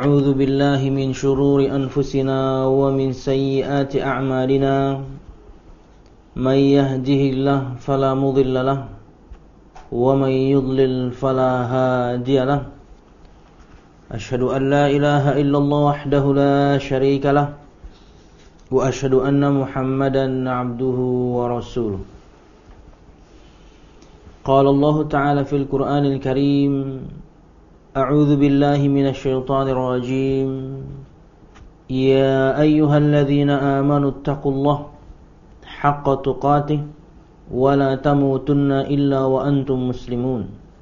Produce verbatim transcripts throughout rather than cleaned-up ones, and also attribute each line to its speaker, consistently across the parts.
Speaker 1: ونعوذ بالله من شرور أنفسنا ومن سيئات أعمالنا من يهده الله فلا مضل له ومن يضلل فلا هادي له أشهد أن لا إله إلا الله وحده لا شريك له وأشهد أن محمدا عبده ورسوله قال الله تعالى في القرآن الكريم أعوذ بالله من الشيطان الرجيم يا أيها الذين آمنوا اتقوا الله حق تقاته ولا تموتن إلا وأنتم مسلمون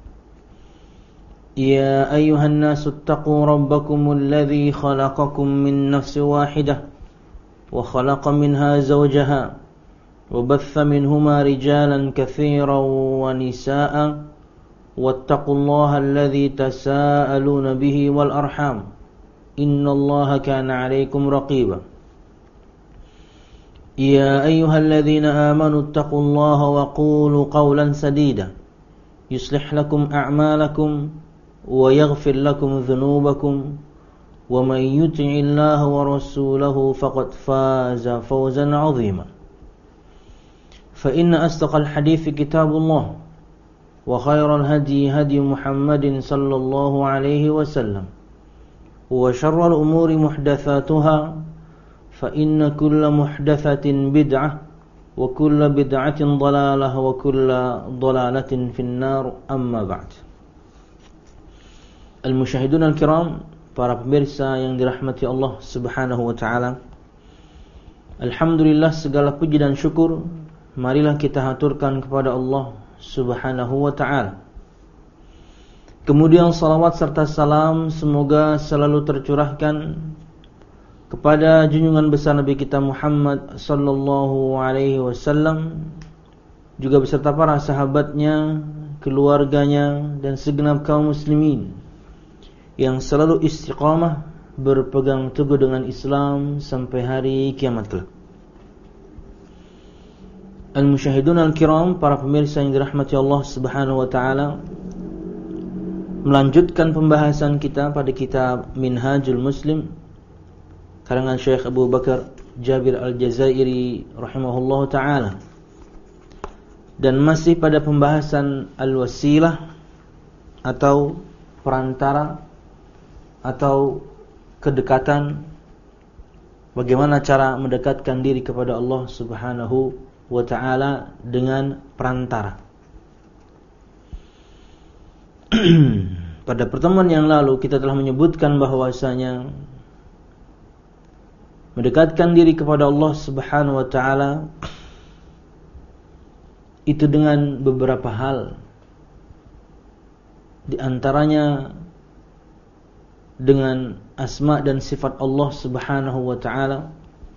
Speaker 1: يا أيها الناس اتقوا ربكم الذي خلقكم من نفس واحدة وخلق منها زوجها وبث منهما رجالا كثيرا ونساء واتقوا الله الذي تساءلون به والأرحام إن الله كان عليكم رقيبا يا أيها الذين آمنوا اتقوا الله وقولوا قولا سديدا يصلح لكم أعمالكم ويغفر لكم ذنوبكم ومن يطع الله ورسوله فقد فاز فوزا عظيما فإن أصدق الحديث كتاب الله وخير الهدي هدي محمد صلى الله عليه وسلم وشر الأمور محدثاتها فإن كل محدثة بدعة وكل بدعة ضلالة وكل ضلالة في النار أما بعد. Al-Musyahidun al-Kiram, para pemirsa yang dirahmati Allah subhanahu wa ta'ala, alhamdulillah, segala puji dan syukur marilah kita haturkan kepada Allah subhanahu wa ta'ala. Kemudian salawat serta salam semoga selalu tercurahkan kepada junjungan besar Nabi kita Muhammad sallallahu alaihi wasallam, juga beserta para sahabatnya, keluarganya, dan segenap kaum muslimin yang selalu istiqamah berpegang teguh dengan Islam sampai hari kiamat kelak. Al-Musyahidun al-Kiram, para pemirsa yang dirahmati Allah subhanahu wa ta'ala, melanjutkan pembahasan kita pada kitab Minhajul Muslim karangan Syekh Abu Bakar Jabir al-Jazairi rahimahullah ta'ala, dan masih pada pembahasan al-wasilah atau perantara atau kedekatan, bagaimana cara mendekatkan diri kepada Allah subhanahu wa ta'ala dengan perantara. Pada pertemuan yang lalu kita telah menyebutkan bahwasanya mendekatkan diri kepada Allah subhanahu wa ta'ala itu dengan beberapa hal, di antaranya dengan asma dan sifat Allah subhanahu wa ta'ala.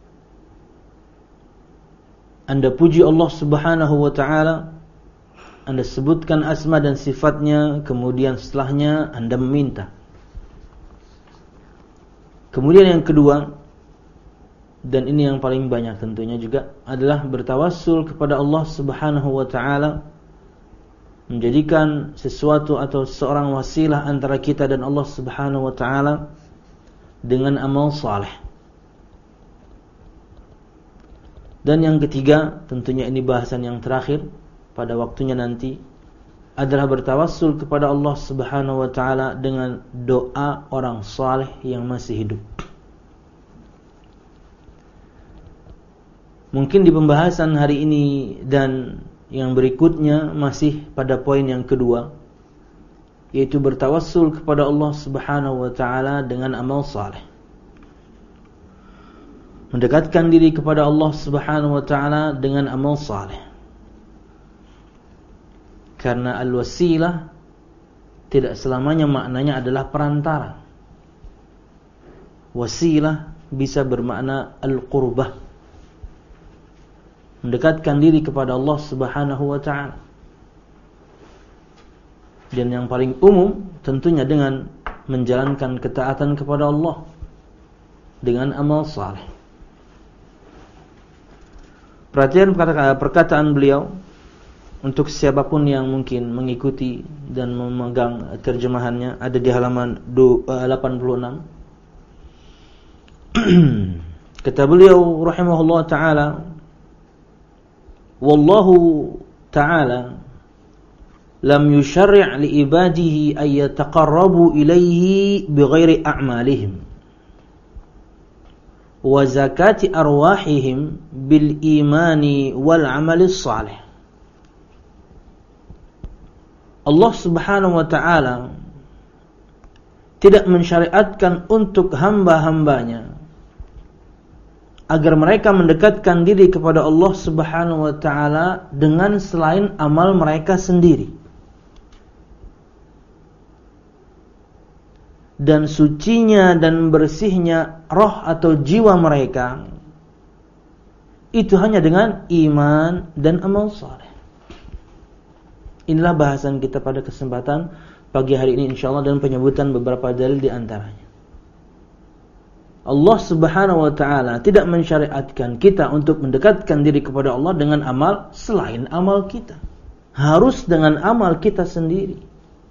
Speaker 1: Anda puji Allah subhanahu wa ta'ala, Anda sebutkan asma dan sifatnya, kemudian setelahnya Anda meminta. Kemudian yang kedua, dan ini yang paling banyak tentunya juga, adalah bertawassul kepada Allah subhanahu wa ta'ala, menjadikan sesuatu atau seorang wasilah antara kita dan Allah subhanahu wa ta'ala dengan amal saleh. Dan yang ketiga, tentunya ini bahasan yang terakhir pada waktunya nanti, adalah bertawassul kepada Allah subhanahu wa ta'ala dengan doa orang saleh yang masih hidup. Mungkin di pembahasan hari ini dan yang berikutnya masih pada poin yang kedua, yaitu bertawassul kepada Allah subhanahu wa ta'ala dengan amal saleh. Mendekatkan diri kepada Allah subhanahu wa ta'ala dengan amal saleh. Karena al-wasilah tidak selamanya maknanya adalah perantara. Wasilah bisa bermakna al-qurbah, mendekatkan diri kepada Allah subhanahu wa ta'ala. Dan yang paling umum tentunya dengan menjalankan ketaatan kepada Allah dengan amal saleh. Perhatian perkataan beliau untuk siapapun yang mungkin mengikuti dan memegang terjemahannya, ada di halaman delapan puluh enam Kata beliau rahimahullah ta'ala, wallahu ta'ala lam yusyarri' li ibadihi ay yataqarrabu ilayhi bighairi a'malihim wa zakati arwahihim bil imani wal amali salih. Allah Subhanahu wa ta'ala tidak mensyariatkan untuk hamba-hambanya agar mereka mendekatkan diri kepada Allah Subhanahu wa ta'ala dengan selain amal mereka sendiri. Dan sucinya dan bersihnya roh atau jiwa mereka itu hanya dengan iman dan amal saleh. Inilah bahasan kita pada kesempatan pagi hari ini insyaallah, dan penyebutan beberapa dalil di antaranya. Allah Subhanahu wa ta'ala tidak mensyariatkan kita untuk mendekatkan diri kepada Allah dengan amal selain amal kita. Harus dengan amal kita sendiri.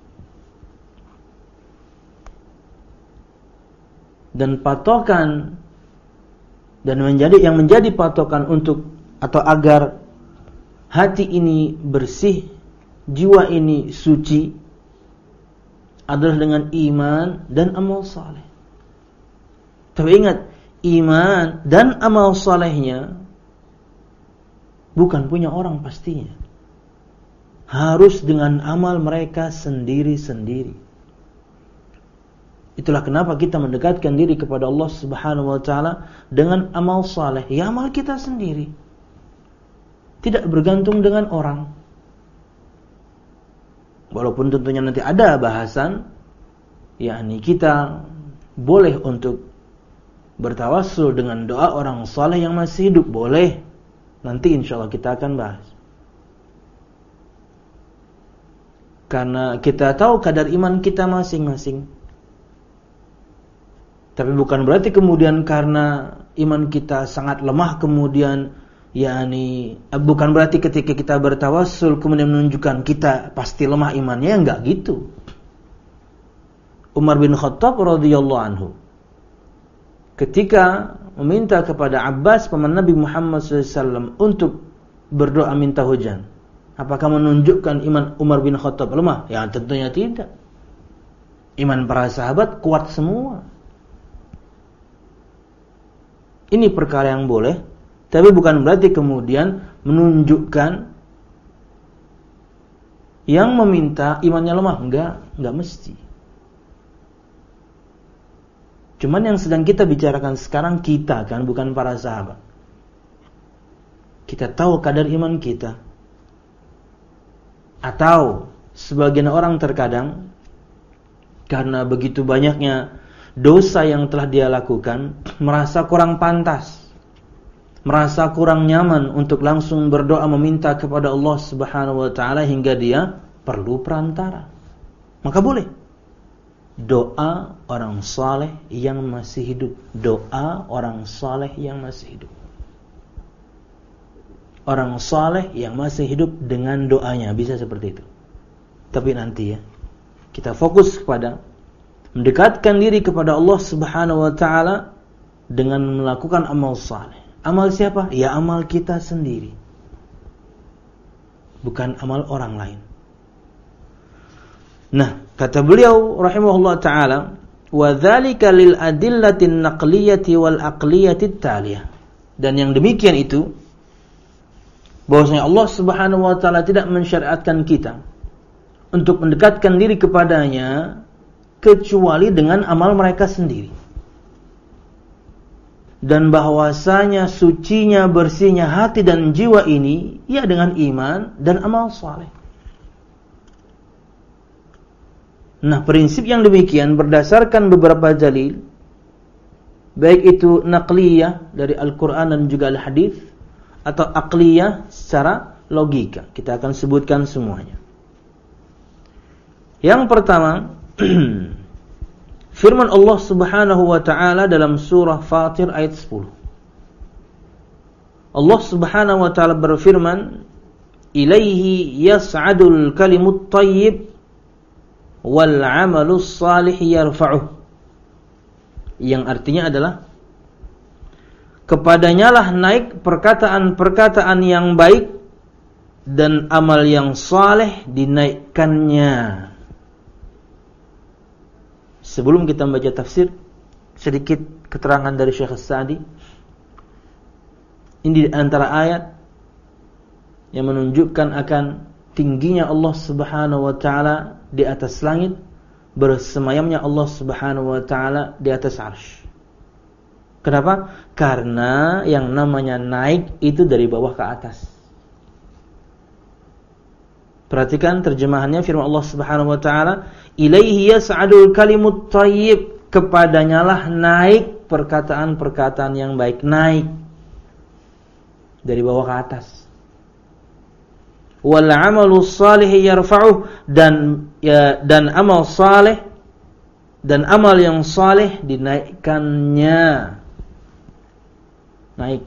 Speaker 1: Dan patokan dan menjadi yang menjadi patokan untuk atau agar hati ini bersih, jiwa ini suci adalah dengan iman dan amal saleh. Tapi ingat, iman dan amal salehnya bukan punya orang pastinya. Harus dengan amal mereka sendiri-sendiri. Itulah kenapa kita mendekatkan diri kepada Allah Subhanahu wa ta'ala dengan amal saleh. Ya, amal kita sendiri. Tidak bergantung dengan orang. Walaupun tentunya nanti ada bahasan, yakni kita boleh untuk bertawassul dengan doa orang saleh yang masih hidup. Boleh. Nanti insyaallah kita akan bahas. Karena kita tahu kadar iman kita masing-masing. Tapi bukan berarti kemudian karena iman kita sangat lemah kemudian yakni bukan berarti ketika kita bertawassul kemudian menunjukkan kita pasti lemah imannya, enggak gitu. Umar bin Khattab radhiyallahu anhu ketika meminta kepada Abbas paman Nabi Muhammad shallallahu alaihi wasallam untuk berdoa minta hujan, apakah menunjukkan iman Umar bin Khattab lemah? Ya tentunya tidak. Iman para sahabat kuat semua. Ini perkara yang boleh, tapi bukan berarti kemudian menunjukkan yang meminta imannya lemah. Enggak, enggak mesti. Cuman yang sedang kita bicarakan sekarang kita kan, bukan para sahabat. Kita tahu kadar iman kita. Atau sebagian orang terkadang karena begitu banyaknya dosa yang telah dia lakukan, merasa kurang pantas, merasa kurang nyaman untuk langsung berdoa meminta kepada Allah Subhanahu wa ta'ala hingga dia perlu perantara. Maka boleh doa orang saleh yang masih hidup. Doa orang saleh yang masih hidup. Orang saleh yang masih hidup dengan doanya bisa seperti itu. Tapi nanti ya, kita fokus kepada mendekatkan diri kepada Allah Subhanahu wa ta'ala dengan melakukan amal saleh. Amal siapa? Ya amal kita sendiri. Bukan amal orang lain. Nah, kata beliau rahimahullah ta'ala, wa dzalika lil adillatin naqliyati wal aqliyati taliyah. Dan yang demikian itu bahwasanya Allah Subhanahu wa ta'ala tidak mensyariatkan kita untuk mendekatkan diri kepadanya kecuali dengan amal mereka sendiri. Dan bahwasanya sucinya, bersihnya hati dan jiwa ini ya dengan iman dan amal saleh. Nah, prinsip yang demikian berdasarkan beberapa dalil, baik itu naqliyah dari Al-Quran dan juga Al-Hadis, atau aqliyah secara logika. Kita akan sebutkan semuanya. Yang pertama, firman Allah Subhanahu wa ta'ala dalam surah Fatir ayat sepuluh. Allah Subhanahu wa ta'ala berfirman, "Ilaihi yas'adul kalimut thayyib wal 'amalus salih yarfa'uh." Yang artinya adalah kepadanya lah naik perkataan-perkataan yang baik dan amal yang saleh dinaikkannya. Sebelum kita membaca tafsir, sedikit keterangan dari Syekh As-Sa'di. Ini di antara ayat yang menunjukkan akan tingginya Allah Subhanahu wa taala di atas langit, bersemayamnya Allah Subhanahu wa taala di atas arsy. Kenapa? Karena yang namanya naik itu dari bawah ke atas. Perhatikan terjemahannya, firman Allah Subhanahu wa taala, "Ilaihi yas'adul kalimut thayyib," kepadanya lah naik perkataan-perkataan yang baik, naik dari bawah ke atas. Wal 'amalus salih yarfa'uh, dan ya, dan amal saleh dan amal yang saleh dinaikkannya. Naik.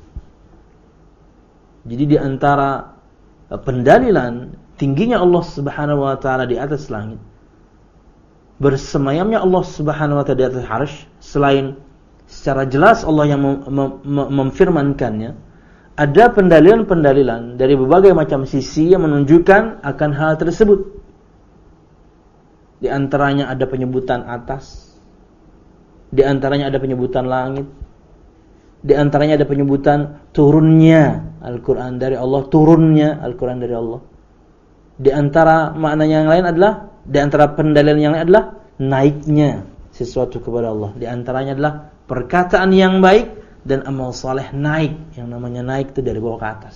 Speaker 1: Jadi di antara pendalilan tingginya Allah Subhanahu wa taala di atas langit, bersemayamnya Allah Subhanahu wa taala di atas arsy, selain secara jelas Allah yang mem- mem- memfirmankannya, ada pendalilan-pendalilan dari berbagai macam sisi yang menunjukkan akan hal tersebut. Di antaranya ada penyebutan atas, di antaranya ada penyebutan langit, di antaranya ada penyebutan turunnya Al-Quran dari Allah, turunnya Al-Quran dari Allah. Di antara maknanya yang lain adalah, di antara pendalilan yang lain adalah naiknya sesuatu kepada Allah. Di antaranya adalah perkataan yang baik dan amal saleh naik. Yang namanya naik itu dari bawah ke atas.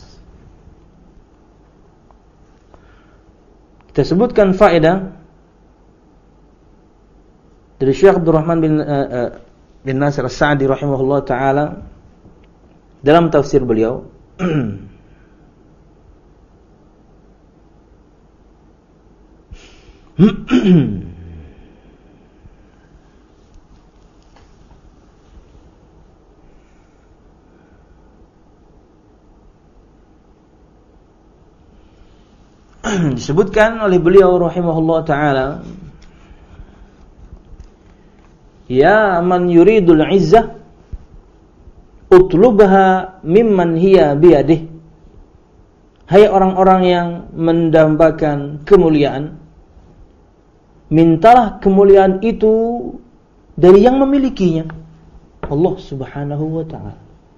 Speaker 1: Kita sebutkan faedah dari Syekh Abdurrahman bin, uh, uh, bin Nasir As-Sa'di rahimahullah ta'ala dalam tafsir beliau. Disebutkan oleh beliau rahimahullah ta'ala, "Ya man yuridul izzah utlubha mimman hiya biyadih." Hai orang-orang yang mendambakan kemuliaan, mintalah kemuliaan itu dari yang memilikinya, Allah Subhanahu wa ta'ala.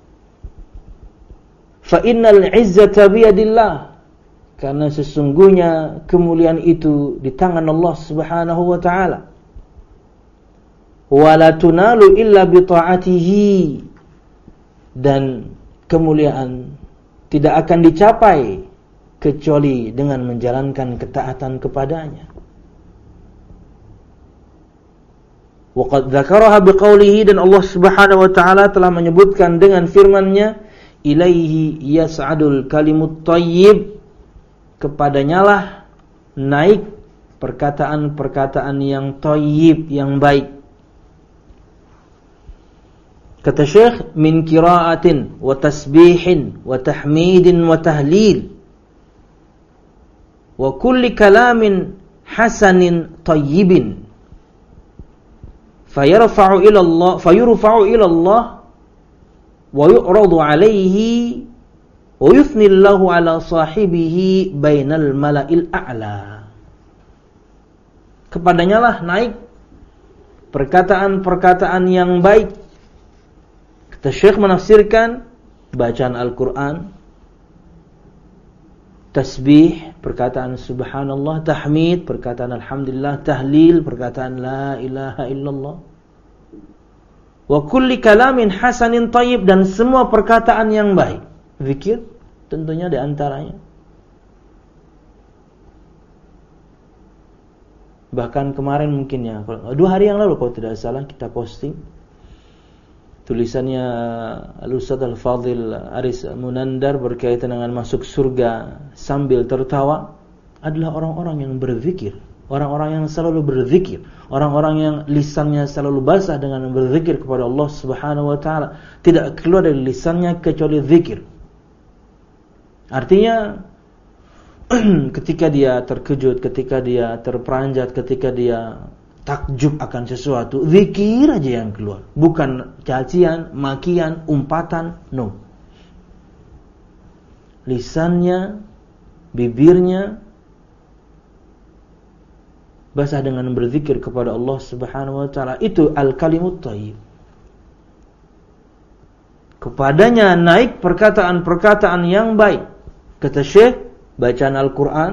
Speaker 1: Fa innal izzata biyadillah, karena sesungguhnya kemuliaan itu di tangan Allah Subhanahu wa ta'ala. Wa la tunalu illa bi ta'atihi, dan kemuliaan tidak akan dicapai kecuali dengan menjalankan ketaatan kepadanya. Wa qad dzakaraha biqaulihi, dan Allah Subhanahu wa ta'ala telah menyebutkan dengan firman-Nya, "Ilaihi yas'adul kalimut thayyib," kepadanya lah naik perkataan-perkataan yang thayyib, yang baik. Kata Syekh, "Min qira'atin wa tasbihin wa tahmidin wa tahlil wa kulli kalamin hasanin thayyibin fayarfa'u ila Allah fayurfa'u ila Allah wa yu'radu 'alaihi wa yuthnillahu 'ala sahibihi bainal mala'il a'la." Kepadanya lah naik perkataan-perkataan yang baik. Kata Syekh menafsirkan bacaan Al-Quran, tasbih, perkataan subhanallah, tahmid, perkataan alhamdulillah, tahlil, perkataan la ilaha illallah, wa kulli kalamin hasanin thayyib, dan semua perkataan yang baik. Zikir tentunya di antaranya. Bahkan kemarin mungkin ya, dua hari yang lalu kalau tidak salah kita posting tulisannya Al-Ustadz Al-Fadhil Aris Munandar berkaitan dengan masuk surga sambil tertawa adalah orang-orang yang berzikir, orang-orang yang selalu berzikir, orang-orang yang lisannya selalu basah dengan berzikir kepada Allah Subhanahu wa taala, tidak keluar dari lisannya kecuali zikir. Artinya ketika dia terkejut, ketika dia terperanjat, ketika dia takjub akan sesuatu, zikir aja yang keluar, bukan cacian, makian, umpatan, no. Lisannya, bibirnya basah dengan berzikir kepada Allah Subhanahu wa taala, itu al-kalimut thayyib. Kepadanya naik perkataan-perkataan yang baik. Kata Syekh, bacaan Al-Quran,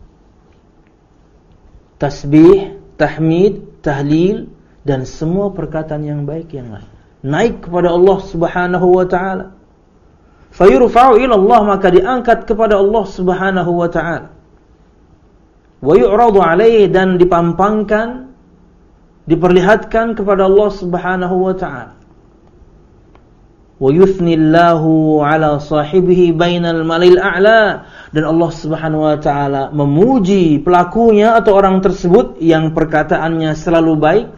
Speaker 1: tasbih, tahmid, tahlil, dan semua perkataan yang baik yang lain naik kepada Allah Subhanahu wa taala. Fayurfa'u ila Allah, maka diangkat kepada Allah Subhanahu wa taala. Wa yu'radu alaihi, dan dipampangkan, diperlihatkan kepada Allah Subhanahu wa taala. Wa yuthnillahu ala sahibihi bainal malil a'la, dan Allah Subhanahu wa taala memuji pelakunya atau orang tersebut yang perkataannya selalu baik,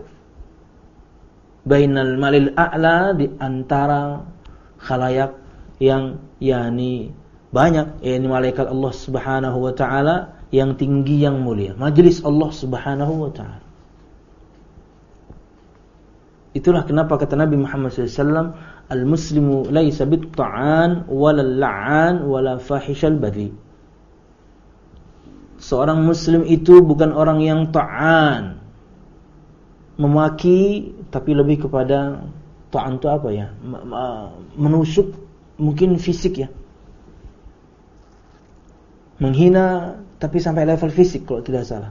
Speaker 1: bainal malil a'la, di antara khalayak yang yakni banyak, yakni malaikat Allah Subhanahu wa taala yang tinggi yang mulia, majelis Allah Subhanahu wa taala. Itulah kenapa kata Nabi Muhammad sallallahu alaihi wasallam, al-muslimu laisa bit-ta'an wala la'an wala fahishal badhi. Seorang muslim itu bukan orang yang ta'an, memaki, tapi lebih kepada ta'an itu apa ya? Menusuk, mungkin fisik ya. Menghina tapi sampai level fisik kalau tidak salah.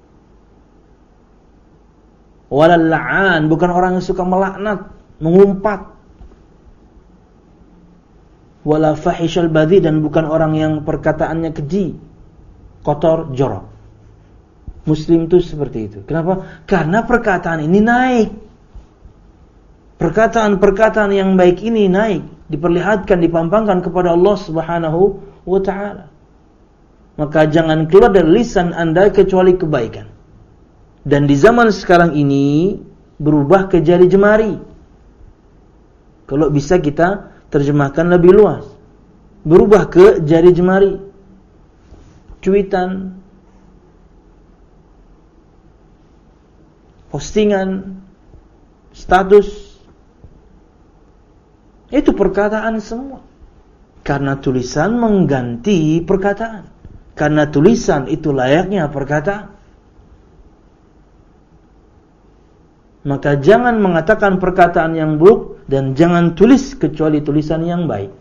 Speaker 1: Wala la'an, bukan orang yang suka melaknat, mengumpat. Wala fahishal badhi, dan bukan orang yang perkataannya keji, kotor, jorok. Muslim itu seperti itu. Kenapa? Karena perkataan ini naik. Perkataan-perkataan yang baik ini naik, diperlihatkan, dipampangkan kepada Allah Subhanahu wa taala. Maka jangan keluar dari lisan Anda kecuali kebaikan. Dan di zaman sekarang ini berubah ke jari jemari. Kalau bisa kita terjemahkan lebih luas. Berubah ke jari jemari. Cuitan, postingan, status, itu perkataan semua. Karena tulisan mengganti perkataan. Karena tulisan itu layaknya perkataan. Maka jangan mengatakan perkataan yang buruk, dan jangan tulis kecuali tulisan yang baik.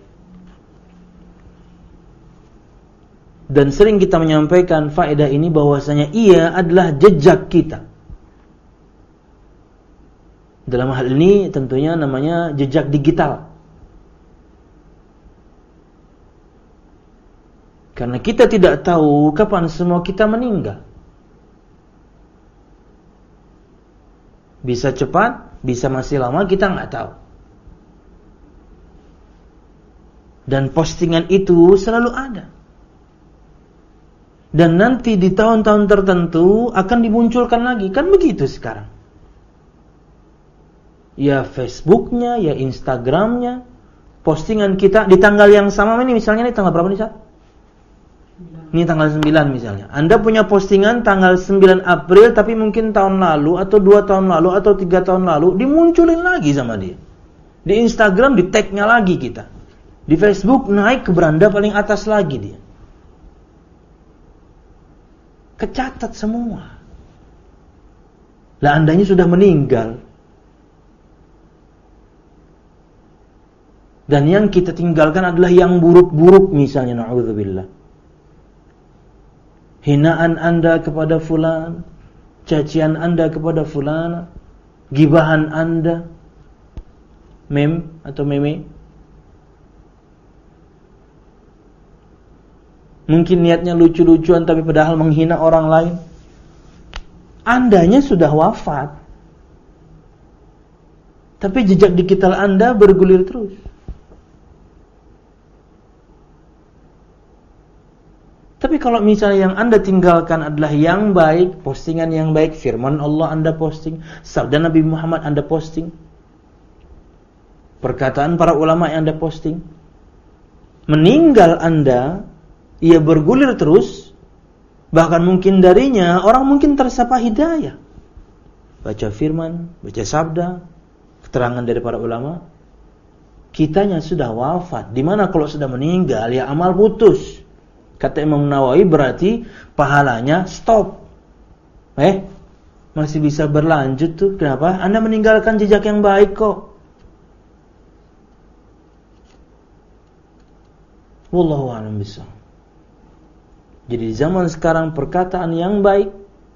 Speaker 1: Dan sering kita menyampaikan faedah ini bahwasanya ia adalah jejak kita. Dalam hal ini tentunya namanya jejak digital. Karena kita tidak tahu kapan semua kita meninggal. Bisa cepat, bisa masih lama, kita nggak tahu. Dan postingan itu selalu ada. Dan nanti di tahun-tahun tertentu akan dimunculkan lagi. Kan begitu sekarang. Ya Facebooknya, ya Instagramnya, postingan kita di tanggal yang sama ini, misalnya ini tanggal berapa nih, Sat? Ini tanggal sembilan misalnya. Anda punya postingan tanggal sembilan April, tapi mungkin tahun lalu, atau dua tahun lalu, atau tiga tahun lalu, dimunculin lagi sama dia. Di Instagram di tag-nya lagi kita. Di Facebook naik ke beranda paling atas lagi dia. Kecatat semua. Lah Andanya sudah meninggal. Dan yang kita tinggalkan adalah yang buruk-buruk, misalnya na'udzubillah. Hinaan Anda kepada fulan, cacian Anda kepada fulan, gibahan Anda, mem atau meme. Mungkin niatnya lucu-lucuan tapi padahal menghina orang lain. Andanya sudah wafat, tapi jejak digital Anda bergulir terus. Tapi kalau misalnya yang Anda tinggalkan adalah yang baik, postingan yang baik, firman Allah Anda posting, sabda Nabi Muhammad Anda posting, perkataan para ulama yang Anda posting, meninggal Anda, ia bergulir terus, bahkan mungkin darinya orang mungkin tersapa hidayah. baca firman, baca sabda, keterangan dari para ulama, kitanya sudah wafat. Dimana kalau sudah meninggal, ya amal putus. Kata Imam Nawawi, berarti pahalanya stop. Eh, masih bisa berlanjut tuh. Kenapa? Anda meninggalkan jejak yang baik kok. Wallahu a'lam bishawab. Jadi di zaman sekarang perkataan yang baik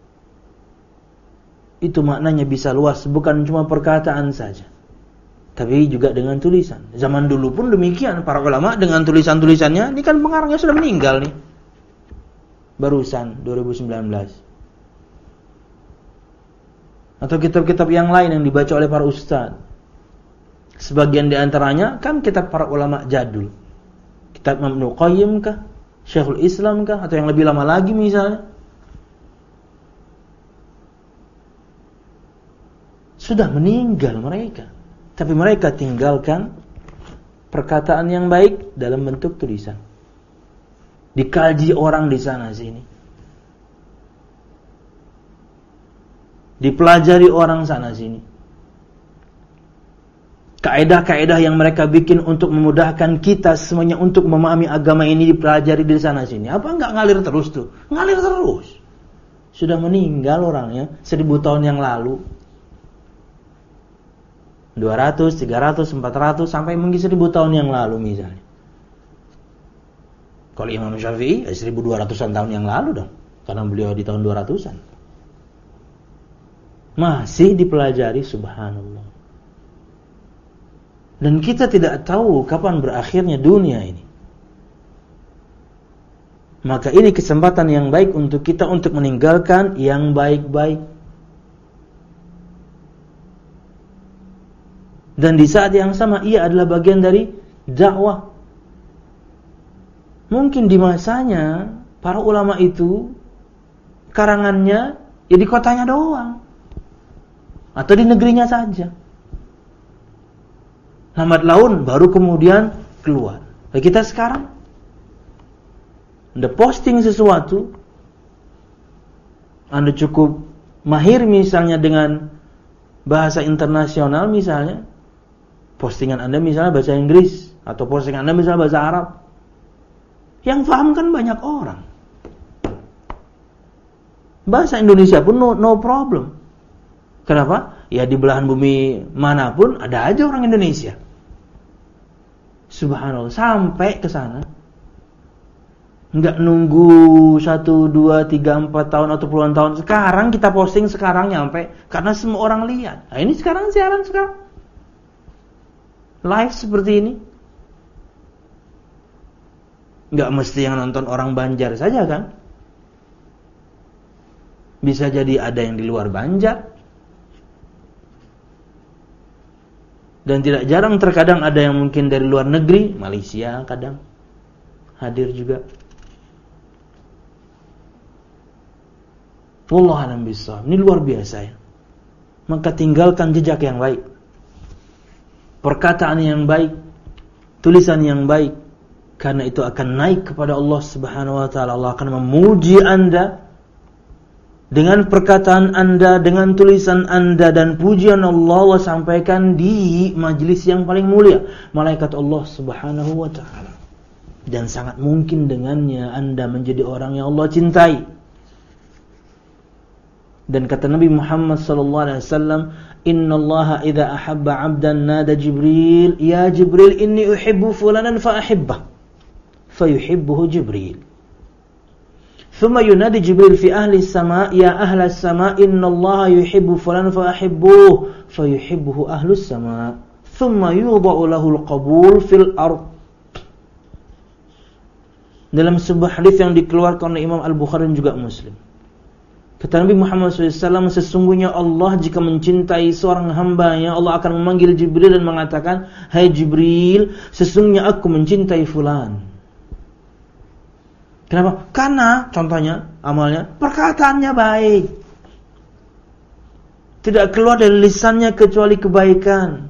Speaker 1: itu maknanya bisa luas, bukan cuma perkataan saja, tapi juga dengan tulisan. Zaman dulu pun demikian, para ulama dengan tulisan-tulisannya. Ini kan pengarangnya sudah meninggal nih, barusan dua ribu sembilan belas. Atau kitab-kitab yang lain yang dibaca oleh para ustaz. Sebagian di antaranya kan kitab para ulama jadul. Kitab Ibnu Qayyim kah, Syekhul Islam kah, atau yang lebih lama lagi misalnya. Sudah meninggal mereka, tapi mereka tinggalkan perkataan yang baik dalam bentuk tulisan. Dikaji orang di sana sini, dipelajari orang sana sini. Kaedah-kaedah yang mereka bikin untuk memudahkan kita semuanya untuk memahami agama ini dipelajari di sana sini. Apa enggak ngalir terus tuh? Ngalir terus. Sudah meninggal orangnya seribu tahun yang lalu. dua ratus, tiga ratus, empat ratus sampai mungkin seribu tahun yang lalu misalnya. Kalau Imam Syafi'i ya seribu dua ratusan tahun yang lalu dong, karena beliau di tahun dua ratusan. Masih dipelajari, subhanallah. Dan kita tidak tahu kapan berakhirnya dunia ini. Maka ini kesempatan yang baik untuk kita untuk meninggalkan yang baik-baik. Dan di saat yang sama ia adalah bagian dari dakwah. Mungkin di masanya para ulama itu karangannya ya di kotanya doang, atau di negerinya saja. Lambat laun baru kemudian keluar. Nah, kita sekarang Anda posting sesuatu, Anda cukup mahir misalnya dengan bahasa internasional misalnya, postingan Anda misalnya bahasa Inggris, atau postingan Anda misalnya bahasa Arab, yang paham kan banyak orang. Bahasa Indonesia pun no, no problem. Kenapa? Ya di belahan bumi manapun ada aja orang Indonesia. Subhanallah, sampai ke sana. Enggak nunggu satu, dua, tiga, empat tahun atau puluhan tahun. Sekarang kita posting, sekarang nyampe, karena semua orang lihat. Nah ini sekarang siaran sekarang live seperti ini. Enggak mesti yang nonton orang Banjar saja kan. Bisa jadi ada yang di luar Banjar. Dan tidak jarang terkadang ada yang mungkin dari luar negeri, Malaysia kadang hadir juga. Wallahu a'lam bishawab. Ini luar biasa ya. Maka tinggalkan jejak yang baik, perkataan yang baik, tulisan yang baik, karena itu akan naik kepada Allah Subhanahu wa taala. Allah akan memuji Anda dengan perkataan Anda, dengan tulisan Anda, dan pujian Allah Allah sampaikan di majlis yang paling mulia, malaikat Allah Subhanahu wa taala. Dan sangat mungkin dengannya Anda menjadi orang yang Allah cintai. Dan kata Nabi Muhammad sallallahu alaihi wasallam, "Innallaha idza ahabba 'abdan nada Jibril, ya Jibril inni uhibbu fulanan fa ahibbah." Fayuhibbuhu Jibril. ثم ينادي جبريل في أهل السماء يا أهل السماء إن الله يحب فلان فأحبوه فيحبه أهل السماء ثم يوضع له القبول في الأرض. Dalam sebuah hadis yang dikeluarkan oleh Imam Al-Bukhari dan juga Muslim, kata Nabi Muhammad shallallahu alaihi wasallam, sesungguhnya Allah jika mencintai seorang hambanya, Allah akan memanggil Jibril dan mengatakan, "Hai Jibril, sesungguhnya aku mencintai fulan." Kenapa? Karena contohnya amalnya, perkataannya baik, tidak keluar dari lisannya kecuali kebaikan.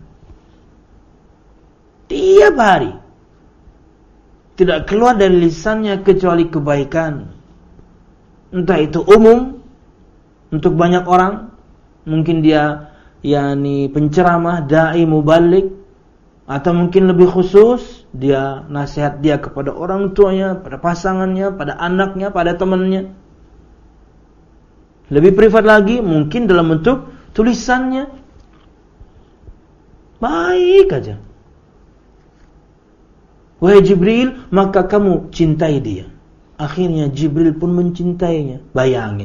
Speaker 1: Tiap hari tidak keluar dari lisannya kecuali kebaikan. Entah itu umum untuk banyak orang, Mungkin dia yakni penceramah, dai, muballigh, atau mungkin lebih khusus dia nasihat dia kepada orang tuanya, pada pasangannya, pada anaknya, pada temannya. Lebih privat lagi mungkin dalam bentuk tulisannya. Baik aja. Wahai Jibril, maka kamu cintai dia. Akhirnya Jibril pun mencintainya. Bayangin.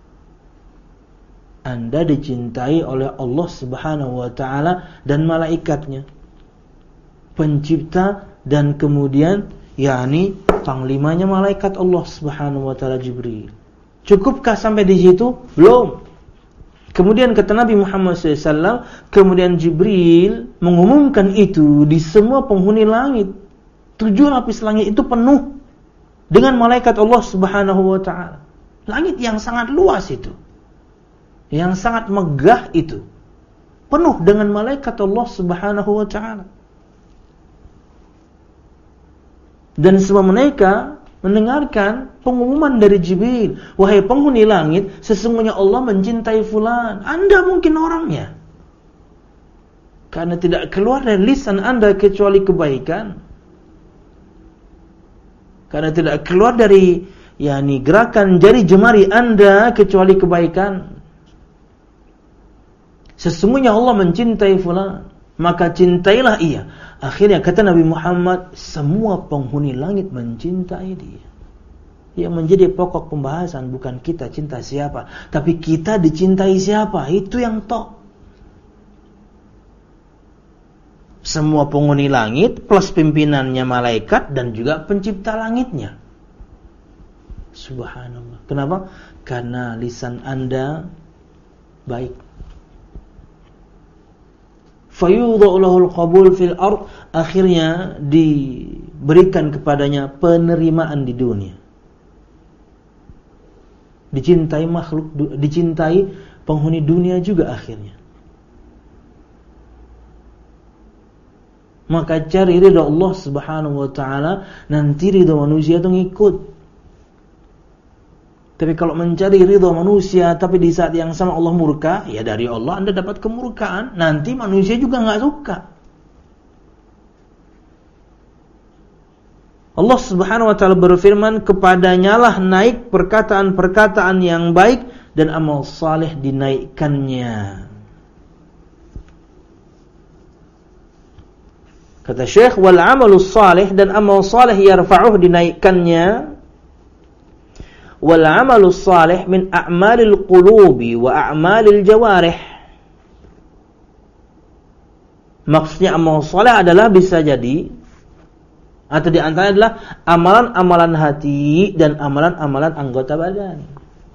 Speaker 1: Anda dicintai oleh Allah Subhanahu wa taala dan malaikatnya, pencipta dan kemudian yakni panglimanya malaikat Allah Subhanahu wa taala Jibril. Cukupkah sampai di situ? Belum. Kemudian kata Nabi Muhammad shallallahu alaihi wasallam, kemudian Jibril mengumumkan itu di semua penghuni langit. Tujuh lapis langit itu penuh dengan malaikat Allah Subhanahu wa taala. Langit yang sangat luas itu, yang sangat megah itu, penuh dengan malaikat Allah Subhanahu wa taala. Dan semua mereka mendengarkan pengumuman dari Jibril, wahai penghuni langit, sesungguhnya Allah mencintai fulan. Anda mungkin orangnya, karena tidak keluar dari lisan Anda kecuali kebaikan, karena tidak keluar dari yakni gerakan jari jemari Anda kecuali kebaikan. Sesungguhnya Allah mencintai fulan, maka cintailah ia. Akhirnya kata Nabi Muhammad, semua penghuni langit mencintai dia. Yang menjadi pokok pembahasan bukan kita cinta siapa, tapi kita dicintai siapa. Itu yang top. Semua penghuni langit plus pimpinannya malaikat dan juga pencipta langitnya. Subhanallah. Kenapa? Karena lisan Anda baik. Fayudha'u lahul qabul fil ard, akhirnya diberikan kepadanya penerimaan di dunia. Dicintai makhluk, dicintai penghuni dunia juga akhirnya. Maka cari ridha Allah Subhanahu wa taala, nanti ridha manusia itu ngikut. Tapi kalau mencari ridha manusia tapi di saat yang sama Allah murka, ya dari Allah Anda dapat kemurkaan, nanti manusia juga enggak suka. Allah Subhanahu wa taala berfirman, kepadanya lah naik perkataan-perkataan yang baik dan amal saleh dinaikkannya. Kata Syekh, wal amalus salih, dan amal salih yarfa'uh dinaikkannya. Wal amalus salih min a'malil qulubi wa a'malil jawarih. Maksudnya amal salih adalah bisa jadi atau di antaranya adalah amalan-amalan hati dan amalan-amalan anggota badan.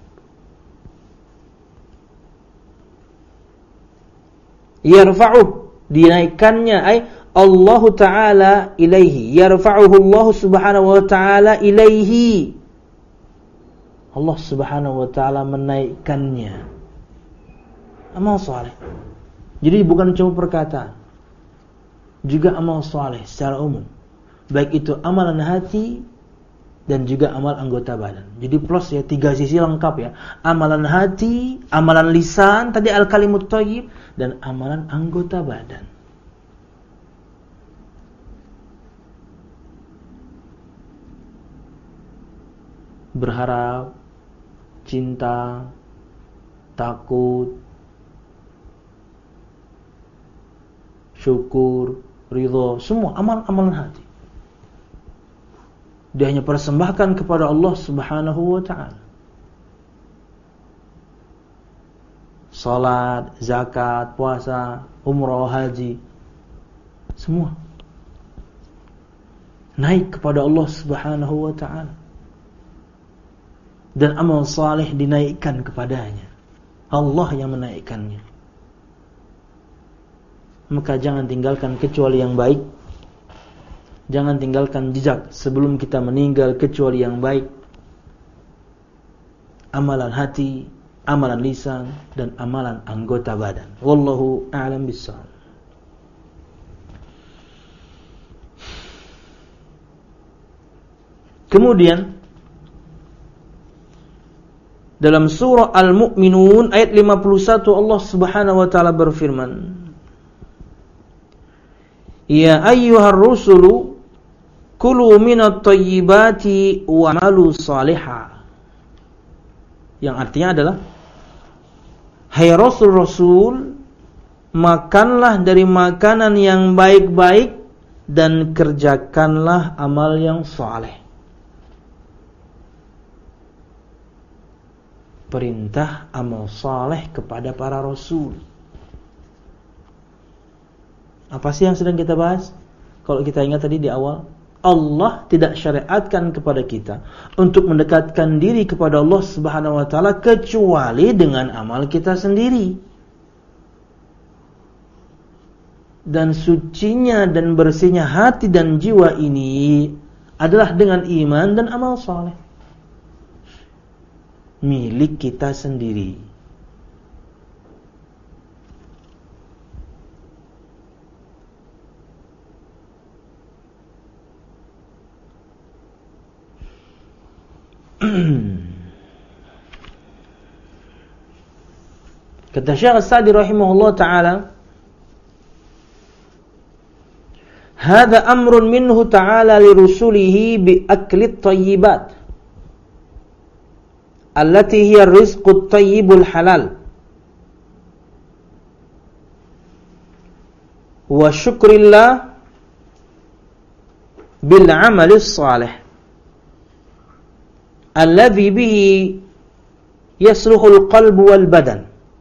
Speaker 1: Yarfa'uh dinaikkannya, ay Allah Ta'ala ilaihi, yarfa'uhu Allah Subhanahu wa Ta'ala ilaihi. Allah Subhanahu wa Ta'ala menaikkannya. Amal saleh. Jadi bukan cuma perkataan, juga amal saleh secara umum. Baik itu amalan hati dan juga amal anggota badan. Jadi plus ya, tiga sisi lengkap ya. Amalan hati, amalan lisan, tadi al-kalimut thayyib, dan amalan anggota badan. Berharap, cinta, takut, syukur, ridho, semua amal-amalan hati. Dia hanya persembahkan kepada Allah Subhanahu wa ta'ala. Salat, zakat, puasa, umrah, haji, semua naik kepada Allah Subhanahu wa ta'ala. Dan amal saleh dinaikkan kepadanya. Allah yang menaikkannya. Maka jangan tinggalkan kecuali yang baik. Jangan tinggalkan jejak sebelum kita meninggal kecuali yang baik. Amalan hati, amalan lisan, dan amalan anggota badan. Wallahu a'lam bishawab. Kemudian Dalam surah Al-Mu'minun ayat lima puluh satu Allah Subhanahu wa taala berfirman, "Ya ayyuhar rusulu kulu minat thayyibati wa'malu salihah." Yang artinya adalah, hai Rasul-Rasul, makanlah dari makanan yang baik-baik dan kerjakanlah amal yang saleh. Perintah amal saleh kepada para rasul. Apa sih yang sedang kita bahas? Kalau kita ingat tadi di awal, Allah tidak syariatkan kepada kita untuk mendekatkan diri kepada Allah Subhanahu wa taala kecuali dengan amal kita sendiri. Dan sucinya dan bersihnya hati dan jiwa ini adalah dengan iman dan amal saleh milik kita sendiri. Kata Syekh As-Sa'di rahimahullah ta'ala, "Hadza amrun minhu ta'ala li rusulihi bi akli at-thayyibat allati hiya ar-rizqu at-tayyibul halal wa syukrillah bil 'amalis salih alladhi bihi yasluhul qalbu wal badan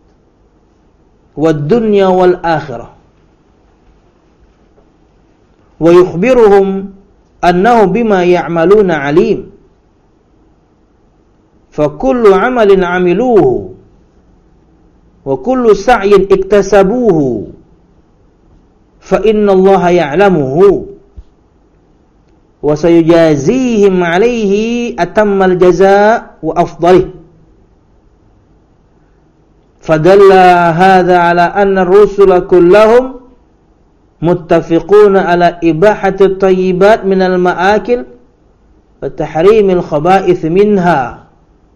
Speaker 1: wad dunya wal akhirah wa yukhbiruhum annahu bima ya'maluna 'alim fa kullu 'amalin 'amiluhu wa kullu sa'yin iktasabuhu fa innallaha ya'lamuhu wa sayujazihim 'alaihi atammal jazaa' wa afdhalih. Fadalla hadha 'ala anna ar-rusula kullahum muttafiquna 'ala ibahati at-thayyibat minal ma'akil wa tahrimil khaba'ith minha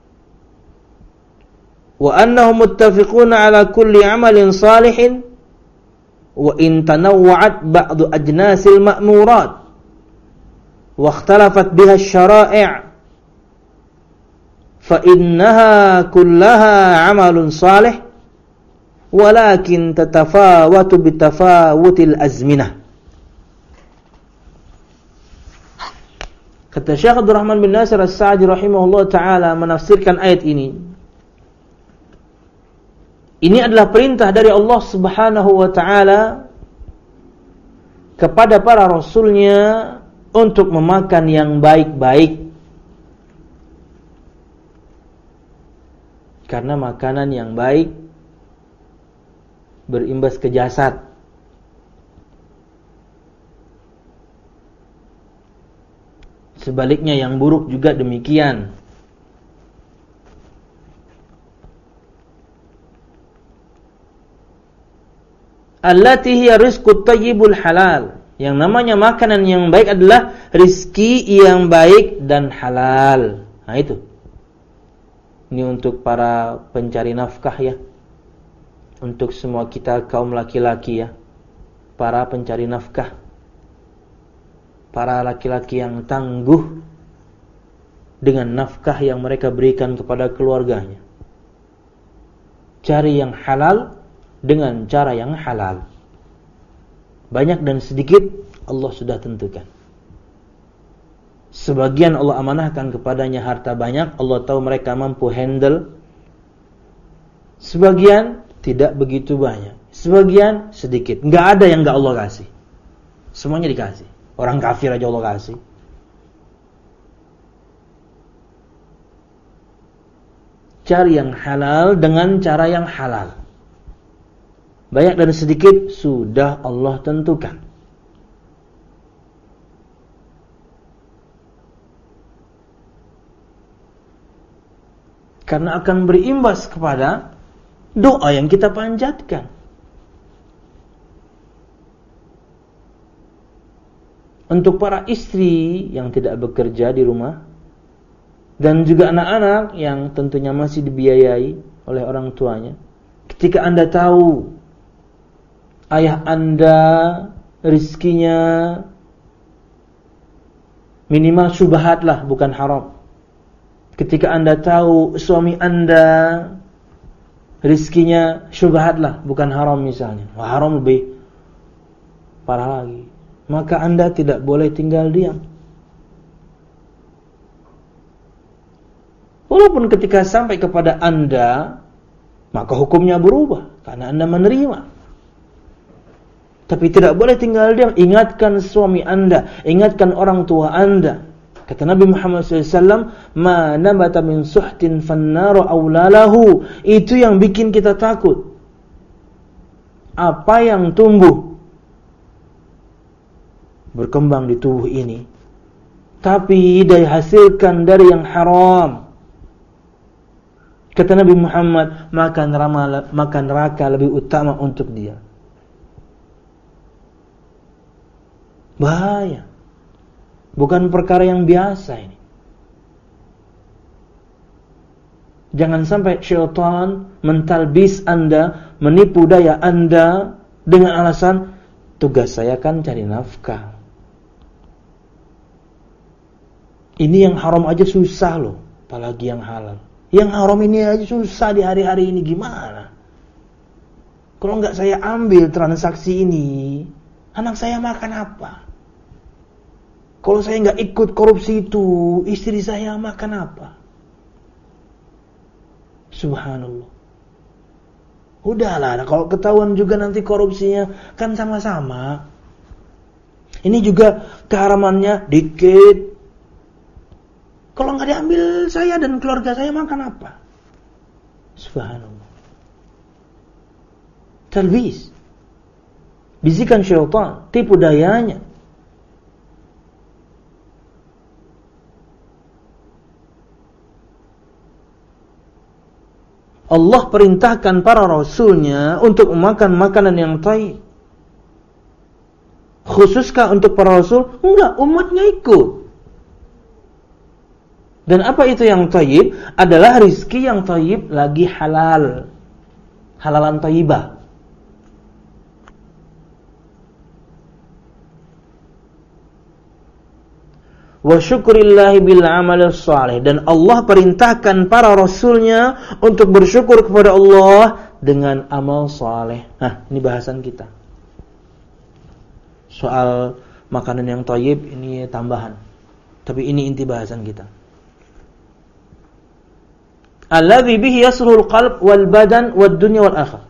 Speaker 1: wa annahum muttafiquna 'ala kulli 'amalin salihin wa in tanawwa'at ba'du ajnasil ma'murat wa ikhtalafat biha asy-syara'i' fa innaha kullaha 'amalun salih walakin tatafawatu bitafawutil azminah. Kata Syekh Abdul Rahman bin Nasir As-Sa'di rahimahullah ta'ala menafsirkan ayat ini, ini adalah perintah dari Allah Subhanahu wa ta'ala kepada para rasulnya untuk memakan yang baik-baik. Karena makanan yang baik berimbas ke jasad. Sebaliknya yang buruk juga demikian. Allati hiya rizqut thayyibul halal. Yang namanya makanan yang baik adalah rizki yang baik dan halal. Nah itu. Ini untuk para pencari nafkah ya. Untuk semua kita kaum laki-laki ya. Para pencari nafkah. Para laki-laki yang tangguh dengan nafkah yang mereka berikan kepada keluarganya. Cari yang halal dengan cara yang halal. Banyak dan sedikit Allah sudah tentukan. Sebagian Allah amanahkan kepadanya harta banyak, Allah tahu mereka mampu handle. Sebagian tidak begitu banyak, sebagian sedikit. Enggak ada yang enggak Allah kasih. Semuanya dikasih. Orang kafir aja Allah kasih. Cari yang halal dengan cara yang halal. Banyak dan sedikit sudah Allah tentukan. Karena akan berimbas kepada doa yang kita panjatkan. Untuk para istri yang tidak bekerja di rumah, dan juga anak-anak yang tentunya masih dibiayai oleh orang tuanya. Ketika Anda tahu ayah Anda rizkinya minimal syubhat lah, bukan haram. Ketika Anda tahu suami Anda rizkinya syubhat lah, bukan haram misalnya. Wah, haram lebih parah lagi. Maka Anda tidak boleh tinggal diam. Walaupun ketika sampai kepada Anda, maka hukumnya berubah karena Anda menerima. Tapi tidak boleh tinggal diam. Ingatkan suami Anda, ingatkan orang tua Anda. Kata Nabi Muhammad shallallahu alaihi wasallam, "Ma nabata min suhtin fannaru aulalahu." Itu yang bikin kita takut. Apa yang tumbuh berkembang di tubuh ini, tapi dihasilkan dari yang haram. Kata Nabi Muhammad, maka neraka, maka neraka lebih utama untuk dia. Bahaya. Bukan perkara yang biasa ini. Jangan sampai syaitan mentalbis Anda, menipu daya Anda dengan alasan, tugas saya kan cari nafkah. Ini yang haram aja susah loh, apalagi yang halal. Yang haram ini aja susah di hari-hari ini, gimana? Kalau enggak saya ambil transaksi ini, anak saya makan apa? Kalau saya enggak ikut korupsi itu, istri saya makan apa? Subhanallah. Udahlah, kalau ketahuan juga nanti korupsinya, kan sama-sama. Ini juga keharamannya dikit. Kalau nggak diambil saya dan keluarga saya makan apa? Subhanallah. Talbis. Bisikan syaitan, tipu dayanya. Allah perintahkan para rasulnya untuk memakan makanan yang thayyib. Khususkah untuk para rasul? Enggak, umatnya ikut. Dan apa itu yang thayyib? Adalah rizki yang thayyib lagi halal. Halalan thayyibah. Wa syukrillahi bil amal salih. Dan Allah perintahkan para rasulnya untuk bersyukur kepada Allah dengan amal saleh. Nah, ini bahasan kita. Soal makanan yang thayyib ini tambahan. Tapi ini inti bahasan kita. Alladzi bihi yasrul qalb wal badan wad dunya wal akhirah.